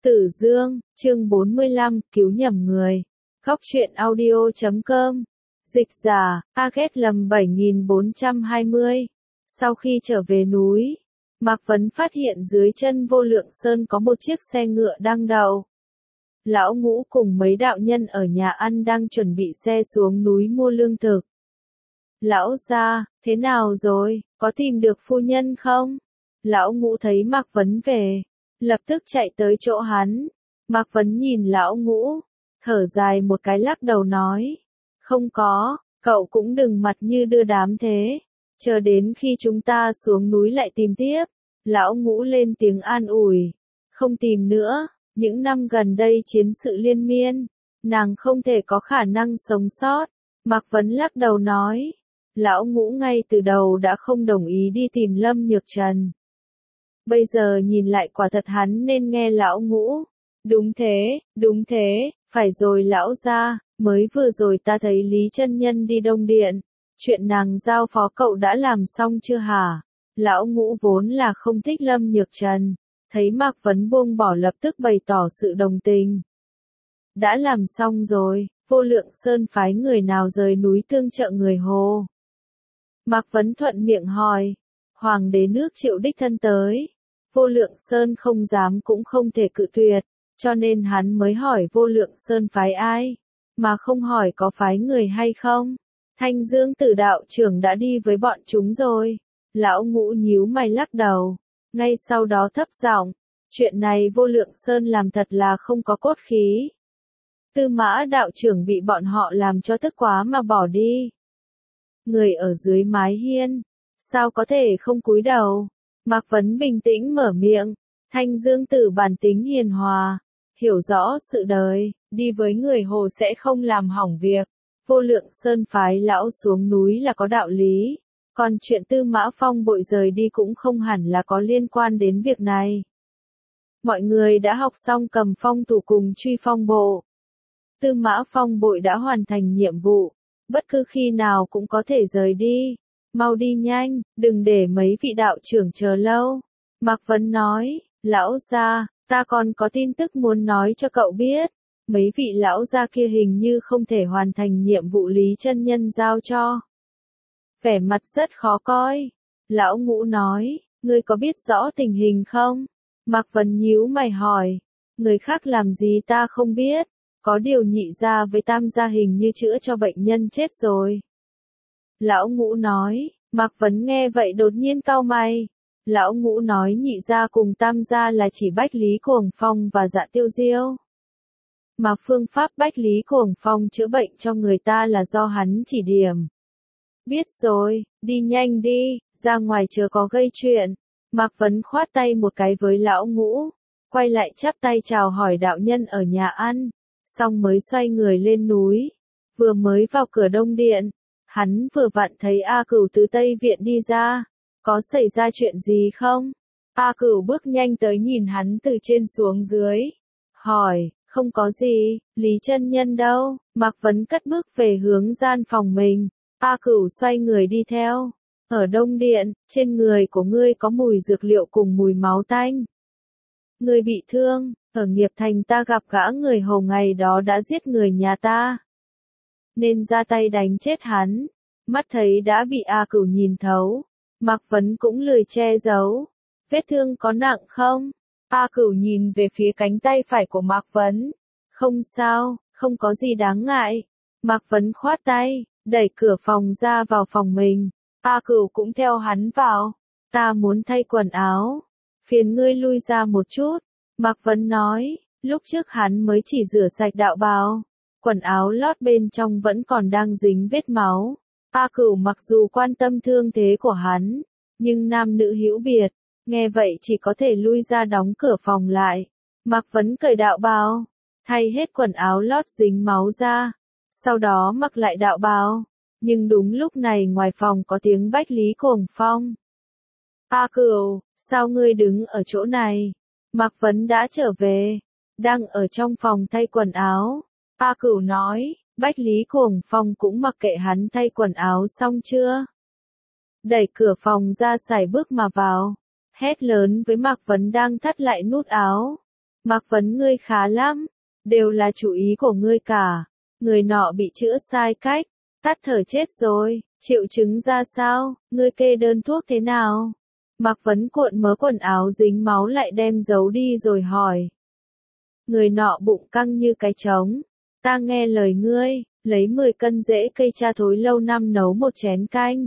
Tử Dương, chương 45, cứu nhầm người. Góc truyện audio.com. Dịch giả, Aget lầm 7420. Sau khi trở về núi, Mạc Vấn phát hiện dưới chân Vô Lượng Sơn có một chiếc xe ngựa đang đậu. Lão Ngũ cùng mấy đạo nhân ở nhà ăn đang chuẩn bị xe xuống núi mua lương thực. Lão gia, thế nào rồi, có tìm được phu nhân không? Lão Ngũ thấy Mạc Vấn về, lập tức chạy tới chỗ hắn. Mạc Vấn nhìn Lão Ngũ, thở dài một cái lắc đầu nói. Không có, cậu cũng đừng mặt như đưa đám thế. Chờ đến khi chúng ta xuống núi lại tìm tiếp. Lão Ngũ lên tiếng an ủi. Không tìm nữa, những năm gần đây chiến sự liên miên, nàng không thể có khả năng sống sót. Mạc Vấn lắc đầu nói. Lão Ngũ ngay từ đầu đã không đồng ý đi tìm Lâm Nhược Trần. Bây giờ nhìn lại quả thật hắn nên nghe Lão Ngũ. Đúng thế, phải rồi lão gia, mới vừa rồi ta thấy Lý chân nhân đi Đông Điện. Chuyện nàng giao phó cậu đã làm xong chưa hả? Lão Ngũ vốn là không thích Lâm Nhược Trần. Thấy Mạc Vấn buông bỏ lập tức bày tỏ sự đồng tình. Đã làm xong rồi, Vô Lượng Sơn phái người nào rời núi tương trợ người Hồ? Mạc Vấn thuận miệng hỏi. Hoàng đế nước Triệu đích thân tới. Vô Lượng Sơn không dám cũng không thể cự tuyệt, cho nên hắn mới hỏi Vô Lượng Sơn phái ai, mà không hỏi có phái người hay không. Thanh Dương Tử đạo trưởng đã đi với bọn chúng rồi. Lão Ngũ nhíu mày lắc đầu, ngay sau đó thấp giọng, chuyện này Vô Lượng Sơn làm thật là không có cốt khí. Tư Mã đạo trưởng bị bọn họ làm cho tức quá mà bỏ đi. Người ở dưới mái hiên, sao có thể không cúi đầu? Mạc Vấn bình tĩnh mở miệng. Thanh Dương Tử bản tính hiền hòa, hiểu rõ sự đời, đi với người Hồ sẽ không làm hỏng việc. Vô Lượng Sơn phái lão xuống núi là có đạo lý, còn chuyện Tư Mã Phong Bội rời đi cũng không hẳn là có liên quan đến việc này. Mọi người đã học xong cầm phong thủ cùng truy phong bộ. Tư Mã Phong Bội đã hoàn thành nhiệm vụ, bất cứ khi nào cũng có thể rời đi. Mau đi nhanh, đừng để mấy vị đạo trưởng chờ lâu. Mạc Vấn nói, lão gia, ta còn có tin tức muốn nói cho cậu biết. Mấy vị lão gia kia hình như không thể hoàn thành nhiệm vụ Lý chân nhân giao cho. Vẻ mặt rất khó coi. Lão Ngũ nói, ngươi có biết rõ tình hình không? Mạc Vấn nhíu mày hỏi, người khác làm gì ta không biết, có điều Nhị gia với Tam gia hình như chữa cho bệnh nhân chết rồi. Lão Ngũ nói, Mạc Vấn nghe vậy đột nhiên cau mày. Lão Ngũ nói Nhị gia cùng Tam gia là chỉ Bách Lý Cuồng Phong và Dạ Tiêu Diêu. Mà phương pháp Bách Lý Cuồng Phong chữa bệnh cho người ta là do hắn chỉ điểm. Biết rồi, đi nhanh đi, ra ngoài chờ có gây chuyện. Mạc Vấn khoát tay một cái với Lão Ngũ, quay lại chắp tay chào hỏi đạo nhân ở nhà ăn, xong mới xoay người lên núi. Vừa mới vào cửa Đông Điện, hắn vừa vặn thấy A Cửu từ Tây Viện đi ra. Có xảy ra chuyện gì không? A Cửu bước nhanh tới nhìn hắn từ trên xuống dưới. Hỏi, không có gì, Lý chân nhân đâu? Mạc Vấn cất bước về hướng gian phòng mình. A Cửu xoay người đi theo. Ở Đông Điện, trên người của ngươi có mùi dược liệu cùng mùi máu tanh. Ngươi bị thương, ở Nghiệp Thành ta gặp gã người Hầu ngày đó đã giết người nhà ta, nên ra tay đánh chết hắn. Mắt thấy đã bị A Cửu nhìn thấu, Mạc Vấn cũng lười che giấu. Vết thương có nặng không? A Cửu nhìn về phía cánh tay phải của Mạc Vấn. Không sao, không có gì đáng ngại. Mạc Vấn khoát tay, đẩy cửa phòng ra vào phòng mình. A Cửu cũng theo hắn vào. Ta muốn thay quần áo, phiền ngươi lui ra một chút. Mạc Vấn nói, lúc trước hắn mới chỉ rửa sạch đạo bào, quần áo lót bên trong vẫn còn đang dính vết máu. A Cửu mặc dù quan tâm thương thế của hắn, nhưng nam nữ hữu biệt, nghe vậy chỉ có thể lui ra đóng cửa phòng lại. Mạc Vấn cởi đạo bào, thay hết quần áo lót dính máu ra, sau đó mặc lại đạo bào. Nhưng đúng lúc này ngoài phòng có tiếng Bách Lý Cuồng Phong. A Cửu, sao ngươi đứng ở chỗ này? Mạc Vấn đã trở về, đang ở trong phòng thay quần áo. A Cửu nói, Bách Lý Cuồng Phong cũng mặc kệ hắn thay quần áo xong chưa. Đẩy cửa phòng ra sải bước mà vào, hét lớn với Mạc Vấn đang thắt lại nút áo. Mạc Vấn ngươi khá lắm, đều là chủ ý của ngươi cả. Người nọ bị chữa sai cách, tắt thở chết rồi, triệu chứng ra sao, ngươi kê đơn thuốc thế nào? Mạc Vấn cuộn mớ quần áo dính máu lại đem giấu đi rồi hỏi. Người nọ bụng căng như cái trống, ta nghe lời ngươi, lấy 10 cân rễ cây cha thối lâu năm nấu một chén canh.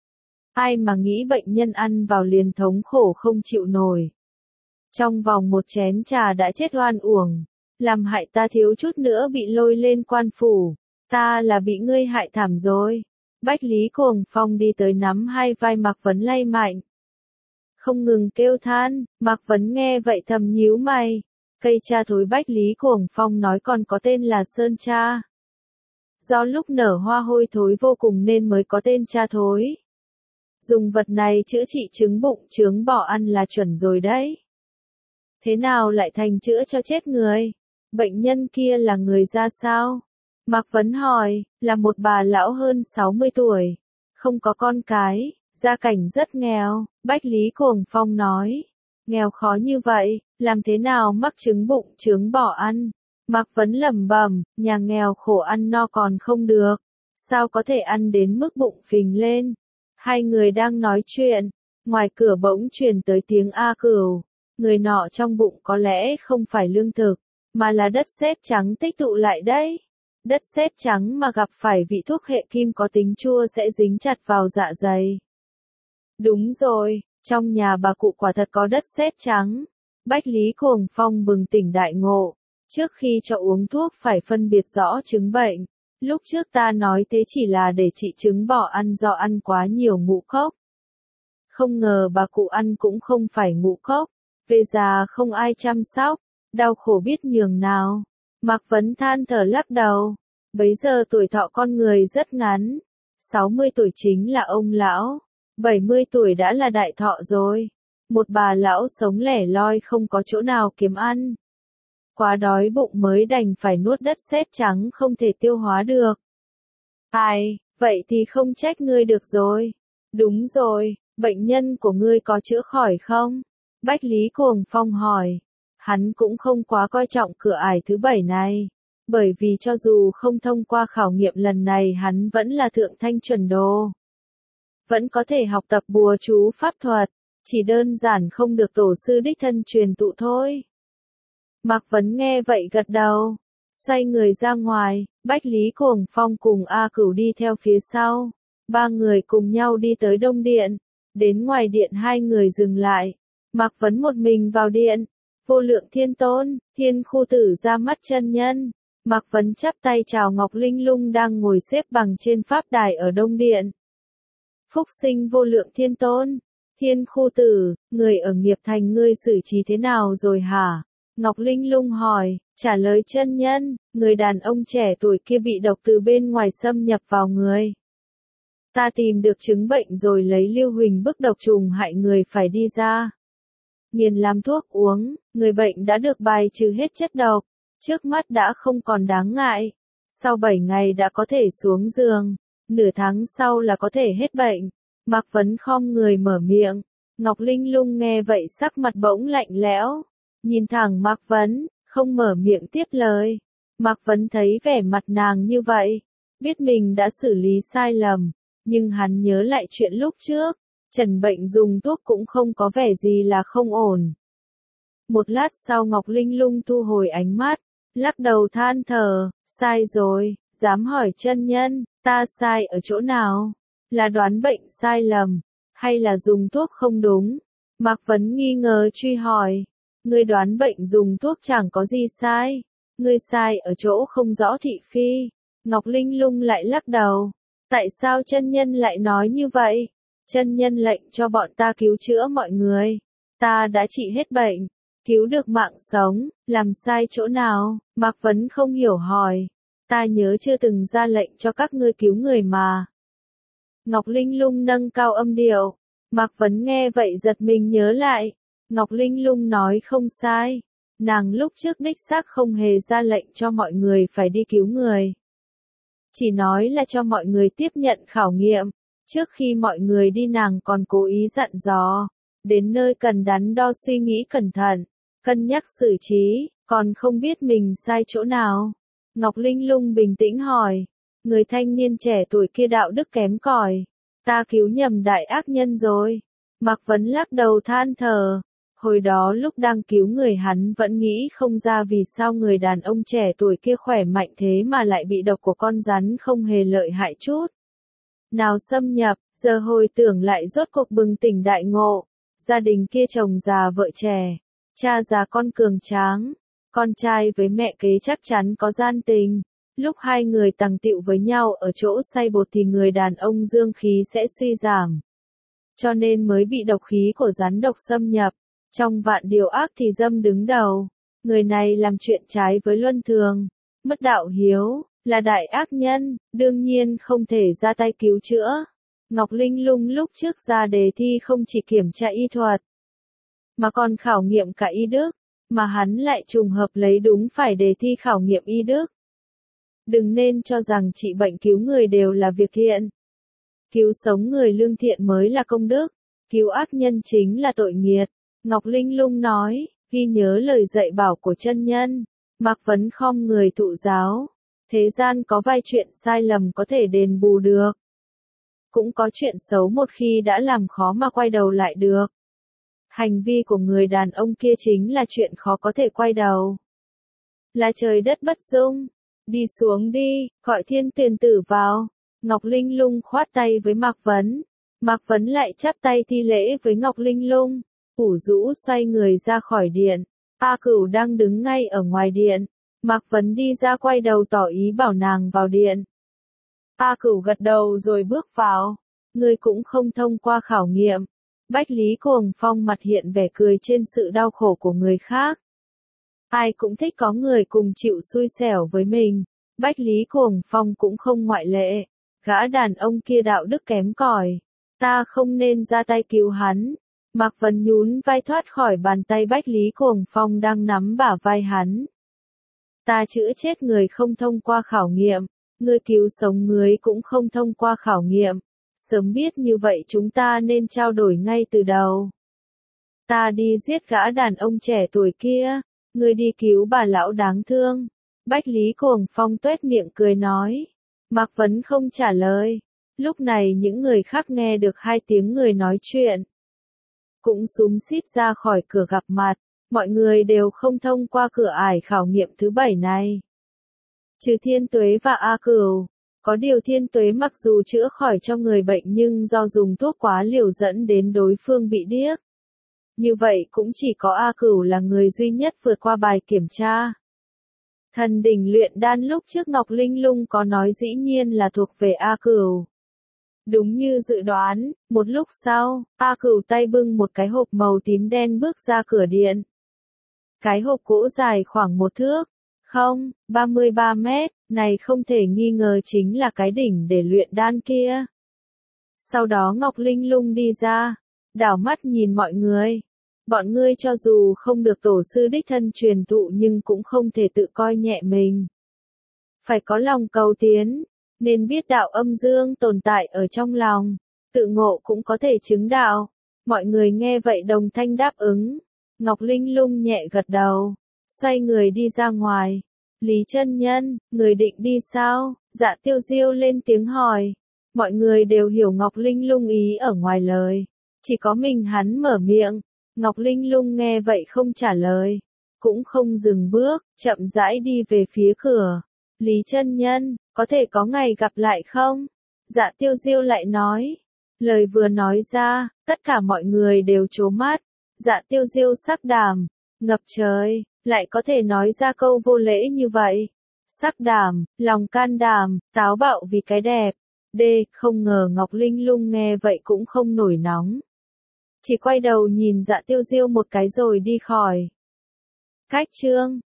Ai mà nghĩ bệnh nhân ăn vào liền thống khổ không chịu nổi. Trong vòng một chén trà đã chết oan uổng, làm hại ta thiếu chút nữa bị lôi lên quan phủ, ta là bị ngươi hại thảm rồi. Bách Lý Cuồng Phong đi tới nắm hai vai Mạc Vấn lay mạnh. Không ngừng kêu than, Mạc Vấn nghe vậy thầm nhíu mày. Cây cha thối Bách Lý Cuồng Phong nói còn có tên là Sơn Cha. Do lúc nở hoa hôi thối vô cùng nên mới có tên cha thối. Dùng vật này chữa trị chứng bụng chướng bỏ ăn là chuẩn rồi đấy. Thế nào lại thành chữa cho chết người? Bệnh nhân kia là người ra sao? Mạc Vấn hỏi, là một bà lão hơn 60 tuổi, không có con cái, gia cảnh rất nghèo. Bách Lý Cuồng Phong nói, nghèo khó như vậy, làm thế nào mắc chứng bụng chướng bỏ ăn? Mạc Vấn lẩm bẩm, nhà nghèo khổ ăn no còn không được, sao có thể ăn đến mức bụng phình lên? Hai người đang nói chuyện, ngoài cửa bỗng truyền tới tiếng A Cửu. Người nọ trong bụng có lẽ không phải lương thực, mà là đất sét trắng tích tụ lại đấy. Đất sét trắng mà gặp phải vị thuốc hệ kim có tính chua sẽ dính chặt vào dạ dày. Đúng rồi, trong nhà bà cụ quả thật có đất sét trắng. Bách Lý Cuồng Phong bừng tỉnh đại ngộ. Trước khi cho uống thuốc phải phân biệt rõ chứng bệnh. Lúc trước ta nói thế chỉ là để trị chứng bỏ ăn do ăn quá nhiều ngũ cốc. Không ngờ bà cụ ăn cũng không phải ngũ cốc. Về già không ai chăm sóc, đau khổ biết nhường nào. Mạc Vấn than thở lắc đầu. Bấy giờ tuổi thọ con người rất ngắn. 60 tuổi chính là ông lão. 70 tuổi đã là đại thọ rồi. Một bà lão sống lẻ loi không có chỗ nào kiếm ăn. Quá đói bụng mới đành phải nuốt đất sét trắng không thể tiêu hóa được. Ai, vậy thì không trách ngươi được rồi. Đúng rồi, bệnh nhân của ngươi có chữa khỏi không? Bách Lý Cuồng Phong hỏi. Hắn cũng không quá coi trọng cửa ải thứ 7 này. Bởi vì cho dù không thông qua khảo nghiệm lần này hắn vẫn là thượng thanh chuẩn đồ. Vẫn có thể học tập bùa chú pháp thuật. Chỉ đơn giản không được tổ sư đích thân truyền tụ thôi. Mạc Vấn nghe vậy gật đầu. Xoay người ra ngoài, Bách Lý Cuồng Phong cùng A Cửu đi theo phía sau. Ba người cùng nhau đi tới Đông Điện. Đến ngoài điện hai người dừng lại. Mạc Vấn một mình vào điện. Vô Lượng Thiên Tôn, Thiên Khu Tử ra mắt chân nhân. Mạc Vấn chắp tay chào Ngọc Linh Lung đang ngồi xếp bằng trên pháp đài ở Đông Điện. Phúc sinh Vô Lượng Thiên Tôn, Thiên Khu Tử, người ở Nghiệp Thành ngươi xử trí thế nào rồi hả? Ngọc Linh Lung hỏi, trả lời chân nhân, người đàn ông trẻ tuổi kia bị độc từ bên ngoài xâm nhập vào người. Ta tìm được chứng bệnh rồi lấy lưu huỳnh bức độc trùng hại người phải đi ra. Nghiền làm thuốc uống, người bệnh đã được bài trừ hết chất độc, trước mắt đã không còn đáng ngại. Sau 7 ngày đã có thể xuống giường, nửa tháng sau là có thể hết bệnh. Mạc Vấn khom người mở miệng, Ngọc Linh Lung nghe vậy sắc mặt bỗng lạnh lẽo, nhìn thẳng Mạc Vấn, không mở miệng tiếp lời. Mạc Vấn thấy vẻ mặt nàng như vậy, biết mình đã xử lý sai lầm, nhưng hắn nhớ lại chuyện lúc trước, trần bệnh dùng thuốc cũng không có vẻ gì là không ổn. Một lát sau Ngọc Linh Lung thu hồi ánh mắt, lắc đầu than thở, sai rồi, dám hỏi chân nhân, ta sai ở chỗ nào? Là đoán bệnh sai lầm, hay là dùng thuốc không đúng? Mạc Vấn nghi ngờ truy hỏi, ngươi đoán bệnh dùng thuốc chẳng có gì sai, ngươi sai ở chỗ không rõ thị phi. Ngọc Linh Lung lại lắc đầu, tại sao chân nhân lại nói như vậy? Chân nhân lệnh cho bọn ta cứu chữa mọi người, ta đã trị hết bệnh, cứu được mạng sống, làm sai chỗ nào? Mạc Vấn không hiểu hỏi, ta nhớ chưa từng ra lệnh cho các ngươi cứu người mà. Ngọc Linh Lung nâng cao âm điệu, Mạc Vấn nghe vậy giật mình nhớ lại, Ngọc Linh Lung nói không sai, nàng lúc trước đích xác không hề ra lệnh cho mọi người phải đi cứu người. Chỉ nói là cho mọi người tiếp nhận khảo nghiệm, trước khi mọi người đi nàng còn cố ý dặn dò, đến nơi cần đắn đo suy nghĩ cẩn thận, cân nhắc xử trí, còn không biết mình sai chỗ nào. Ngọc Linh Lung bình tĩnh hỏi, người thanh niên trẻ tuổi kia đạo đức kém cỏi, ta cứu nhầm đại ác nhân rồi. Mạc Vấn lắc đầu than thở, hồi đó lúc đang cứu người hắn vẫn nghĩ không ra vì sao người đàn ông trẻ tuổi kia khỏe mạnh thế mà lại bị độc của con rắn không hề lợi hại chút nào xâm nhập, giờ hồi tưởng lại rốt cuộc bừng tỉnh đại ngộ. Gia đình kia chồng già vợ trẻ, cha già con cường tráng, con trai với mẹ kế chắc chắn có gian tình. Lúc hai người tằng tịu với nhau ở chỗ xay bột thì người đàn ông dương khí sẽ suy giảm. Cho nên mới bị độc khí của rắn độc xâm nhập. Trong vạn điều ác thì dâm đứng đầu. Người này làm chuyện trái với luân thường, mất đạo hiếu, là đại ác nhân, đương nhiên không thể ra tay cứu chữa. Ngọc Linh Lung lúc trước ra đề thi không chỉ kiểm tra y thuật, mà còn khảo nghiệm cả y đức, mà hắn lại trùng hợp lấy đúng phải đề thi khảo nghiệm y đức. Đừng nên cho rằng trị bệnh cứu người đều là việc thiện. Cứu sống người lương thiện mới là công đức, cứu ác nhân chính là tội nghiệt. Ngọc Linh Lung nói, ghi nhớ lời dạy bảo của chân nhân. Mạc Vấn khom người thụ giáo. Thế gian có vài chuyện sai lầm có thể đền bù được. Cũng có chuyện xấu một khi đã làm khó mà quay đầu lại được. Hành vi của người đàn ông kia chính là chuyện khó có thể quay đầu. Là trời đất bất dung. Đi xuống đi, gọi Thiên Tuyền Tử vào. Ngọc Linh Lung khoát tay với Mạc Vấn. Mạc Vấn lại chắp tay thi lễ với Ngọc Linh Lung. Ủ rũ xoay người ra khỏi điện. A Cửu đang đứng ngay ở ngoài điện. Mạc Vấn đi ra quay đầu tỏ ý bảo nàng vào điện. A Cửu gật đầu rồi bước vào. Ngươi cũng không thông qua khảo nghiệm. Bách Lý Cuồng Phong mặt hiện vẻ cười trên sự đau khổ của người khác. Ai cũng thích có người cùng chịu xui xẻo với mình. Bách Lý Cuồng Phong cũng không ngoại lệ. Gã đàn ông kia đạo đức kém cỏi, ta không nên ra tay cứu hắn. Mạc Vấn nhún vai thoát khỏi bàn tay Bách Lý Cuồng Phong đang nắm bả vai hắn. Ta chữa chết người không thông qua khảo nghiệm, ngươi cứu sống người cũng không thông qua khảo nghiệm. Sớm biết như vậy chúng ta nên trao đổi ngay từ đầu. Ta đi giết gã đàn ông trẻ tuổi kia, ngươi đi cứu bà lão đáng thương. Bách Lý Cuồng Phong tuét miệng cười nói. Mạc Vấn không trả lời. Lúc này những người khác nghe được hai tiếng người nói chuyện, cũng xúm xít ra khỏi cửa gặp mặt. Mọi người đều không thông qua cửa ải khảo nghiệm thứ 7 này. Trừ Thiên Tuế và A Cửu. Có điều Thiên Tuế mặc dù chữa khỏi cho người bệnh nhưng do dùng thuốc quá liều dẫn đến đối phương bị điếc. Như vậy cũng chỉ có A Cửu là người duy nhất vượt qua bài kiểm tra. Thần đỉnh luyện đan lúc trước Ngọc Linh Lung có nói dĩ nhiên là thuộc về A Cửu. Đúng như dự đoán, một lúc sau, A Cửu tay bưng một cái hộp màu tím đen bước ra cửa điện. Cái hộp gỗ dài khoảng 1 thước, 33 mét, này không thể nghi ngờ chính là cái đỉnh để luyện đan kia. Sau đó Ngọc Linh Lung đi ra, đảo mắt nhìn mọi người. Bọn ngươi cho dù không được tổ sư đích thân truyền thụ nhưng cũng không thể tự coi nhẹ mình. Phải có lòng cầu tiến, nên biết đạo âm dương tồn tại ở trong lòng, tự ngộ cũng có thể chứng đạo. Mọi người nghe vậy đồng thanh đáp ứng. Ngọc Linh Lung nhẹ gật đầu, xoay người đi ra ngoài. Lý chân nhân, người định đi sao? Dạ Tiêu Diêu lên tiếng hỏi. Mọi người đều hiểu Ngọc Linh Lung ý ở ngoài lời. Chỉ có mình hắn mở miệng. Ngọc Linh Lung nghe vậy không trả lời, cũng không dừng bước, chậm rãi đi về phía cửa. Lý chân nhân, có thể có ngày gặp lại không? Dạ Tiêu Diêu lại nói. Lời vừa nói ra, tất cả mọi người đều trố mắt. Dạ Tiêu Diêu sắc đảm, ngập trời, lại có thể nói ra câu vô lễ như vậy. Sắc đảm, lòng can đảm, táo bạo vì cái đẹp. Không ngờ Ngọc Linh Lung nghe vậy cũng không nổi nóng. Chỉ quay đầu nhìn Dạ Tiêu Diêu một cái rồi đi khỏi. Cách chương